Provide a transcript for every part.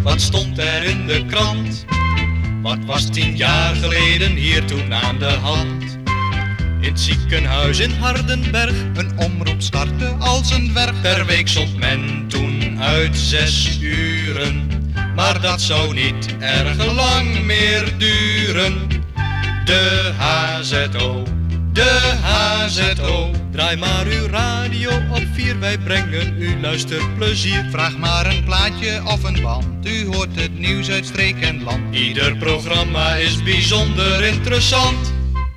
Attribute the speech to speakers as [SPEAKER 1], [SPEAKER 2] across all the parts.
[SPEAKER 1] wat stond er in de krant? Wat was 10 jaar geleden hier toen aan de hand? In het ziekenhuis in Hardenberg
[SPEAKER 2] een omroep startte als een dwerg.
[SPEAKER 1] per week zond men toen uit 6 uren. Maar dat zou niet erg lang meer duren. De HZO, de HZO. Draai maar uw radio op 4, wij brengen u luisterplezier.
[SPEAKER 2] Vraag maar een plaatje of een band, u hoort het nieuws uit streek en land.
[SPEAKER 1] Ieder programma is bijzonder interessant.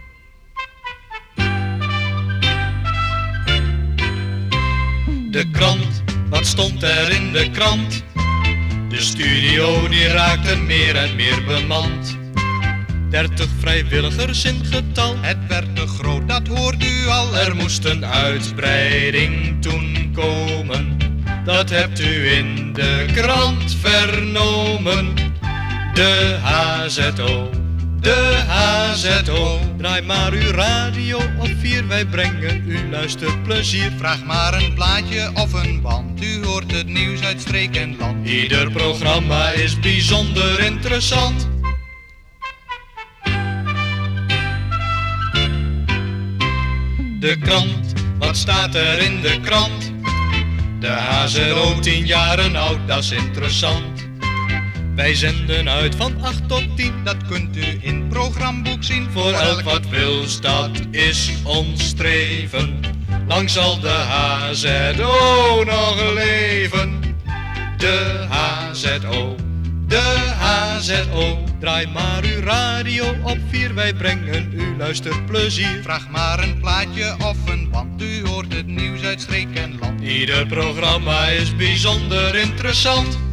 [SPEAKER 1] De krant, wat stond er in de krant? De studio die raakte meer en meer bemand. 30 vrijwilligers in getal.
[SPEAKER 2] Het werd te groot, dat hoort u al.
[SPEAKER 1] Er moest een uitbreiding toen komen. Dat hebt u in de krant vernomen. De HZO, de HZO. Draai maar uw radio op 4, wij brengen u luisterplezier.
[SPEAKER 2] Vraag maar een plaatje of een band, u hoort het nieuws uit streek en land.
[SPEAKER 1] Ieder programma is bijzonder interessant. De krant, wat staat er in de krant? De HZO 10 jaren oud, dat is interessant. Wij zenden uit van 8 tot 10.
[SPEAKER 2] Dat kunt u in het programboek zien.
[SPEAKER 1] Voor elk wat wils, dat is ons streven. Lang zal de HZO nog leven. De HZO, de HZO. Draai maar uw radio op 4, wij brengen u luisterplezier.
[SPEAKER 2] Vraag maar een plaatje of een band, u hoort het nieuws uit streek en land.
[SPEAKER 1] Ieder programma is bijzonder interessant.